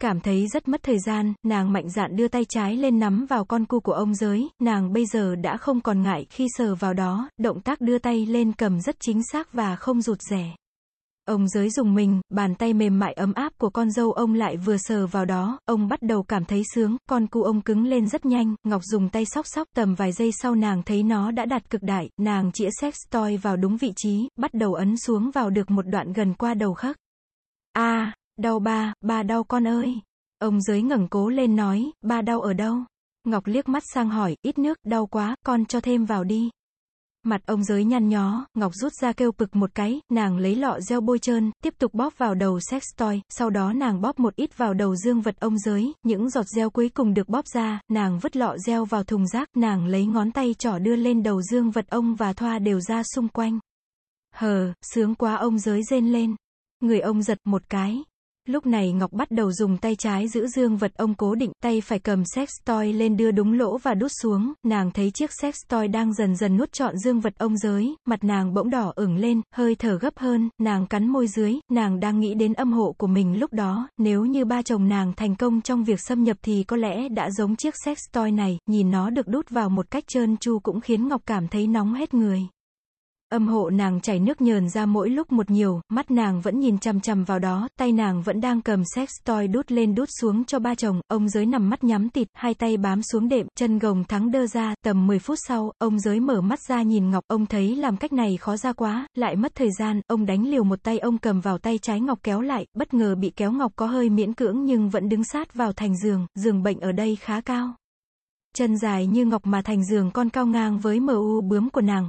Cảm thấy rất mất thời gian, nàng mạnh dạn đưa tay trái lên nắm vào con cu của ông Giới, nàng bây giờ đã không còn ngại khi sờ vào đó, động tác đưa tay lên cầm rất chính xác và không rụt rè. Ông Giới dùng mình, bàn tay mềm mại ấm áp của con dâu ông lại vừa sờ vào đó, ông bắt đầu cảm thấy sướng, con cu ông cứng lên rất nhanh, Ngọc dùng tay xóc xóc, tầm vài giây sau nàng thấy nó đã đạt cực đại, nàng chĩa sex toy vào đúng vị trí, bắt đầu ấn xuống vào được một đoạn gần qua đầu khớp. Đau ba đau con ơi. Ông Giới ngẩng cố lên nói, ba đau ở đâu? Ngọc liếc mắt sang hỏi, ít nước, đau quá, con cho thêm vào đi. Mặt ông Giới nhăn nhó, Ngọc rút ra kêu pực một cái, nàng lấy lọ gel bôi trơn, tiếp tục bóp vào đầu sex toy, sau đó nàng bóp một ít vào đầu dương vật ông Giới, những giọt gel cuối cùng được bóp ra, nàng vứt lọ gel vào thùng rác, nàng lấy ngón tay trỏ đưa lên đầu dương vật ông và thoa đều ra xung quanh. Sướng quá, ông Giới rên lên. Người ông giật một cái. Lúc này Ngọc bắt đầu dùng tay trái giữ dương vật ông cố định, tay phải cầm sex toy lên đưa đúng lỗ và đút xuống, nàng thấy chiếc sex toy đang dần dần nuốt trọn dương vật ông Giới, mặt nàng bỗng đỏ ửng lên, hơi thở gấp hơn, nàng cắn môi dưới, nàng đang nghĩ đến âm hộ của mình lúc đó, nếu như ba chồng nàng thành công trong việc xâm nhập thì có lẽ đã giống chiếc sex toy này, nhìn nó được đút vào một cách trơn tru cũng khiến Ngọc cảm thấy nóng hết người. Âm hộ nàng chảy nước nhờn ra mỗi lúc một nhiều, mắt nàng vẫn nhìn chằm chằm vào đó, tay nàng vẫn đang cầm sex toy đút lên đút xuống cho ba chồng, ông Giới nằm mắt nhắm tịt, hai tay bám xuống đệm, chân gồng thắng đơ ra, tầm 10 phút sau, ông Giới mở mắt ra nhìn Ngọc, ông thấy làm cách này khó ra quá, lại mất thời gian, ông đánh liều một tay ông cầm vào tay trái Ngọc kéo lại, bất ngờ bị kéo Ngọc có hơi miễn cưỡng nhưng vẫn đứng sát vào thành giường, giường bệnh ở đây khá cao. Chân dài như ngọc mà thành giường con cao ngang với mu bướm của nàng,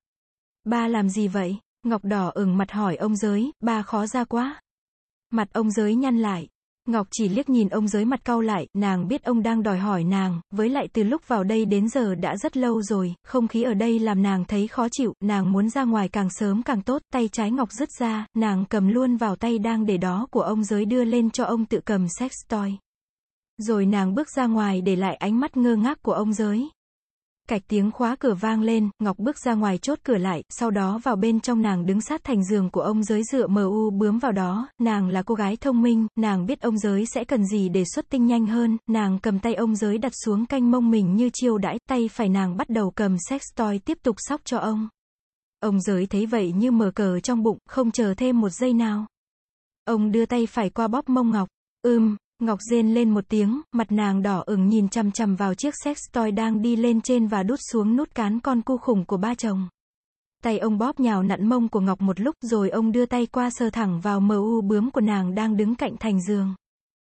Ba làm gì vậy? Ngọc đỏ ửng mặt hỏi ông Giới, ba khó ra quá. Mặt ông Giới nhăn lại. Ngọc chỉ liếc nhìn ông Giới mặt cau lại, nàng biết ông đang đòi hỏi nàng, với lại từ lúc vào đây đến giờ đã rất lâu rồi, không khí ở đây làm nàng thấy khó chịu, nàng muốn ra ngoài càng sớm càng tốt, tay trái Ngọc rứt ra, nàng cầm luôn vào tay đang để đó của ông Giới đưa lên cho ông tự cầm sex toy. Rồi nàng bước ra ngoài để lại ánh mắt ngơ ngác của ông Giới. Cạch tiếng khóa cửa vang lên, Ngọc bước ra ngoài chốt cửa lại, sau đó vào bên trong nàng đứng sát thành giường của ông Giới dựa mu bướm vào đó, nàng là cô gái thông minh, nàng biết ông Giới sẽ cần gì để xuất tinh nhanh hơn, nàng cầm tay ông Giới đặt xuống canh mông mình như chiêu đãi, tay phải nàng bắt đầu cầm sex toy tiếp tục xóc cho ông. Ông Giới thấy vậy như mở cờ trong bụng, không chờ thêm một giây nào. Ông đưa tay phải qua bóp mông Ngọc. Ngọc rên lên một tiếng, mặt nàng đỏ ửng nhìn chằm chằm vào chiếc sex toy đang đi lên trên và đút xuống nút cán con cu khủng của ba chồng. Tay ông bóp nhào nặn mông của Ngọc một lúc rồi ông đưa tay qua sờ thẳng vào mu bướm của nàng đang đứng cạnh thành giường.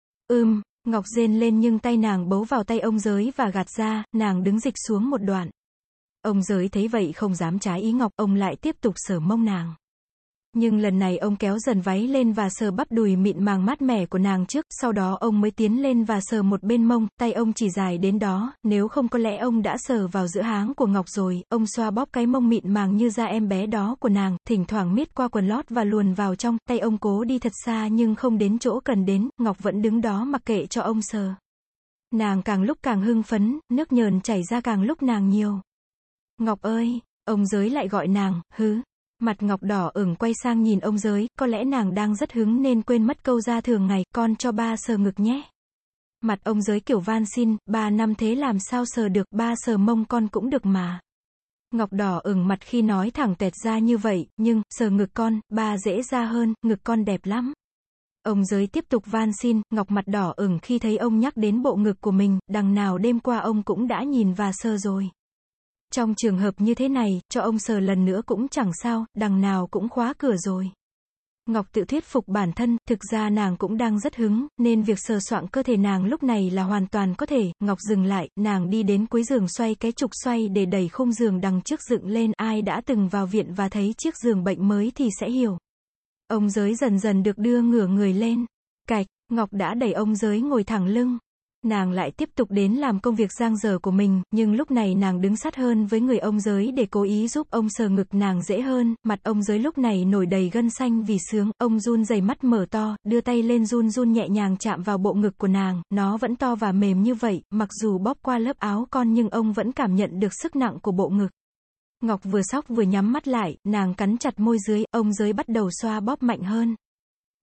Ngọc rên lên nhưng tay nàng bấu vào tay ông Giới và gạt ra, nàng đứng dịch xuống một đoạn. Ông Giới thấy vậy không dám trái ý Ngọc, ông lại tiếp tục sờ mông nàng. Nhưng lần này ông kéo dần váy lên và sờ bắp đùi mịn màng mát mẻ của nàng trước, sau đó ông mới tiến lên và sờ một bên mông, tay ông chỉ dài đến đó, nếu không có lẽ ông đã sờ vào giữa háng của Ngọc rồi, ông xoa bóp cái mông mịn màng như da em bé đó của nàng, thỉnh thoảng miết qua quần lót và luồn vào trong, tay ông cố đi thật xa nhưng không đến chỗ cần đến, Ngọc vẫn đứng đó mặc kệ cho ông sờ. Nàng càng lúc càng hưng phấn, nước nhờn chảy ra càng lúc nàng nhiều. Ngọc ơi, ông Giới lại gọi nàng, Mặt Ngọc đỏ ửng quay sang nhìn ông Giới, có lẽ nàng đang rất hứng nên quên mất câu ra thường ngày, con cho ba sờ ngực nhé. Mặt ông Giới kiểu van xin, ba năm thế làm sao sờ được, ba sờ mông con cũng được mà. Ngọc đỏ ửng mặt khi nói thẳng tuẹt ra như vậy, nhưng, sờ ngực con, ba dễ ra hơn, ngực con đẹp lắm. Ông Giới tiếp tục van xin, Ngọc mặt đỏ ửng khi thấy ông nhắc đến bộ ngực của mình, đằng nào đêm qua ông cũng đã nhìn và sờ rồi. Trong trường hợp như thế này, cho ông sờ lần nữa cũng chẳng sao, đằng nào cũng khóa cửa rồi. Ngọc tự thuyết phục bản thân, thực ra nàng cũng đang rất hứng, nên việc sờ soạng cơ thể nàng lúc này là hoàn toàn có thể. Ngọc dừng lại, nàng đi đến cuối giường xoay cái trục xoay để đẩy khung giường đằng trước dựng lên, ai đã từng vào viện và thấy chiếc giường bệnh mới thì sẽ hiểu. Ông Giới dần dần được đưa ngửa người lên. Cạch, Ngọc đã đẩy ông Giới ngồi thẳng lưng. Nàng lại tiếp tục đến làm công việc giang dở của mình, nhưng lúc này nàng đứng sát hơn với người ông Giới để cố ý giúp ông sờ ngực nàng dễ hơn, mặt ông Giới lúc này nổi đầy gân xanh vì sướng, ông run rẩy mắt mở to, đưa tay lên run run nhẹ nhàng chạm vào bộ ngực của nàng, nó vẫn to và mềm như vậy, mặc dù bóp qua lớp áo con nhưng ông vẫn cảm nhận được sức nặng của bộ ngực. Ngọc vừa xóc vừa nhắm mắt lại, nàng cắn chặt môi dưới, ông Giới bắt đầu xoa bóp mạnh hơn.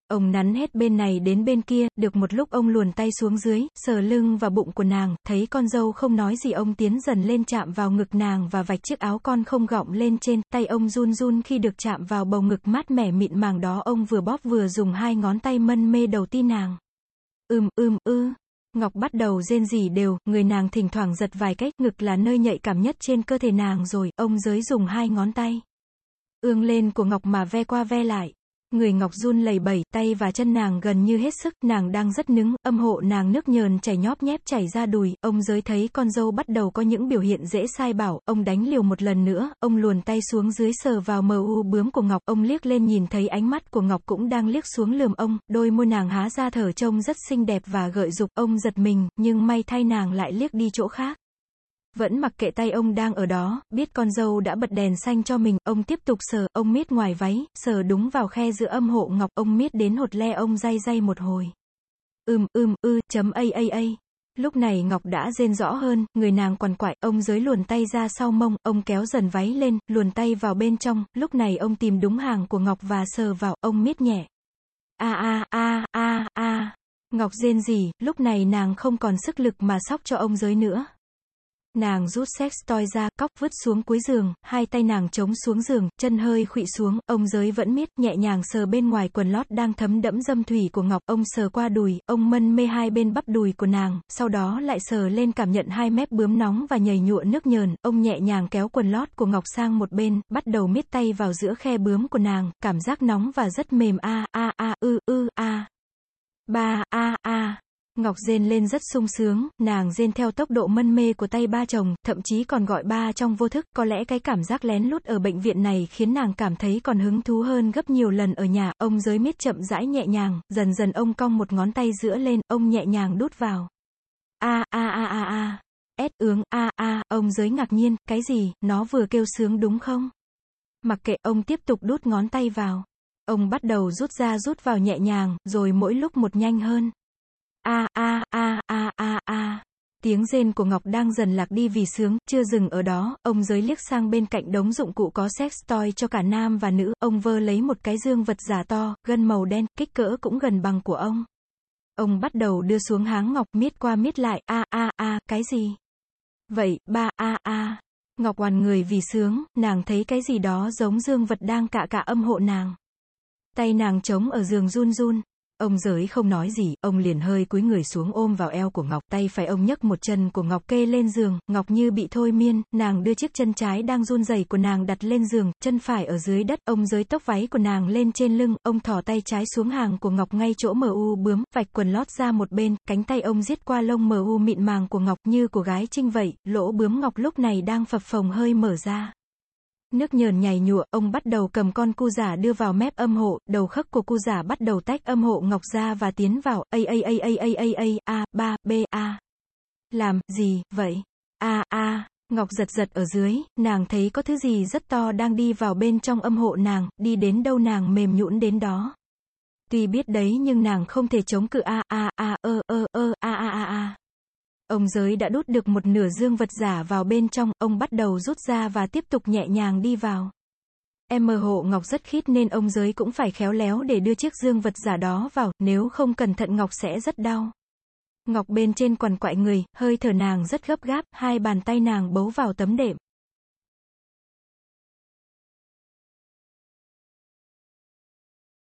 Ông nắn hết bên này đến bên kia, được một lúc ông luồn tay xuống dưới, sờ lưng và bụng của nàng, thấy con dâu không nói gì ông tiến dần lên chạm vào ngực nàng và vạch chiếc áo con không gọng lên trên, tay ông run run khi được chạm vào bầu ngực mát mẻ mịn màng đó, ông vừa bóp vừa dùng hai ngón tay mân mê đầu ti nàng. Ngọc bắt đầu rên rỉ đều, người nàng thỉnh thoảng giật vài cách, ngực là nơi nhạy cảm nhất trên cơ thể nàng rồi, ông giới dùng hai ngón tay ương lên của Ngọc mà ve qua ve lại. Người Ngọc run lẩy bẩy, tay và chân nàng gần như hết sức, nàng đang rất nứng, âm hộ nàng nước nhờn chảy nhóp nhép chảy ra đùi, ông giới thấy con dâu bắt đầu có những biểu hiện dễ sai bảo, ông đánh liều một lần nữa, ông luồn tay xuống dưới sờ vào mờ u bướm của Ngọc, ông liếc lên nhìn thấy ánh mắt của Ngọc cũng đang liếc xuống lườm ông, đôi môi nàng há ra thở trông rất xinh đẹp và gợi dục, ông giật mình, nhưng may thay nàng lại liếc đi chỗ khác. Vẫn mặc kệ tay ông đang ở đó, biết con dâu đã bật đèn xanh cho mình, ông tiếp tục sờ, ông miết ngoài váy, sờ đúng vào khe giữa âm hộ Ngọc, ông miết đến hột le ông day day một hồi. Lúc này Ngọc đã rên rõ hơn, người nàng quằn quại, ông giới luồn tay ra sau mông, ông kéo dần váy lên, luồn tay vào bên trong, lúc này ông tìm đúng hàng của Ngọc và sờ vào, ông miết nhẹ. Ngọc rên rỉ, lúc này nàng không còn sức lực mà xóc cho ông giới nữa. Nàng rút sex toy ra, cóc vứt xuống cuối giường, hai tay nàng chống xuống giường, chân hơi khuỵu xuống, ông giới vẫn miết, nhẹ nhàng sờ bên ngoài quần lót đang thấm đẫm dâm thủy của Ngọc, ông sờ qua đùi, ông mân mê hai bên bắp đùi của nàng, sau đó lại sờ lên cảm nhận hai mép bướm nóng và nhầy nhụa nước nhờn, ông nhẹ nhàng kéo quần lót của Ngọc sang một bên, bắt đầu miết tay vào giữa khe bướm của nàng, cảm giác nóng và rất mềm Ngọc rên lên rất sung sướng, nàng rên theo tốc độ mân mê của tay ba chồng, thậm chí còn gọi ba trong vô thức, có lẽ cái cảm giác lén lút ở bệnh viện này khiến nàng cảm thấy còn hứng thú hơn gấp nhiều lần ở nhà, ông giới miết chậm rãi nhẹ nhàng, dần dần ông cong một ngón tay giữa lên, ông nhẹ nhàng đút vào. Ông giới ngạc nhiên, cái gì, nó vừa kêu sướng đúng không? Mặc kệ, ông tiếp tục đút ngón tay vào. Ông bắt đầu rút ra rút vào nhẹ nhàng, rồi mỗi lúc một nhanh hơn. Tiếng rên của Ngọc đang dần lạc đi vì sướng, chưa dừng ở đó, ông giới liếc sang bên cạnh đống dụng cụ có sex toy cho cả nam và nữ, ông vơ lấy một cái dương vật giả to, gân màu đen, kích cỡ cũng gần bằng của ông. Ông bắt đầu đưa xuống háng Ngọc, miết qua miết lại, cái gì? Vậy, Ngọc oằn người vì sướng, nàng thấy cái gì đó giống dương vật đang cạ cạ âm hộ nàng. Tay nàng trống ở giường run run. Ông giới không nói gì, ông liền hơi cúi người xuống ôm vào eo của Ngọc, tay phải ông nhấc một chân của Ngọc kê lên giường, Ngọc như bị thôi miên, nàng đưa chiếc chân trái đang run rẩy của nàng đặt lên giường, chân phải ở dưới đất, ông giới tóc váy của nàng lên trên lưng, ông thò tay trái xuống hàng của Ngọc ngay chỗ MU bướm, vạch quần lót ra một bên, cánh tay ông giết qua lông MU mịn màng của Ngọc như của gái trinh vậy, lỗ bướm Ngọc lúc này đang phập phồng hơi mở ra. Nước nhờn nhầy nhụa, ông bắt đầu cầm con cu giả đưa vào mép âm hộ, đầu khấc của cu giả bắt đầu tách âm hộ Ngọc ra và tiến vào, Làm gì, vậy? Ngọc giật giật ở dưới, nàng thấy có thứ gì rất to đang đi vào bên trong âm hộ nàng, đi đến đâu nàng mềm nhũn đến đó. Tuy biết đấy nhưng nàng không thể chống cự Ông giới đã đút được một nửa dương vật giả vào bên trong, ông bắt đầu rút ra và tiếp tục nhẹ nhàng đi vào. Hộ Ngọc rất khít nên ông giới cũng phải khéo léo để đưa chiếc dương vật giả đó vào, nếu không cẩn thận Ngọc sẽ rất đau. Ngọc bên trên quằn quại người, hơi thở nàng rất gấp gáp, hai bàn tay nàng bấu vào tấm đệm.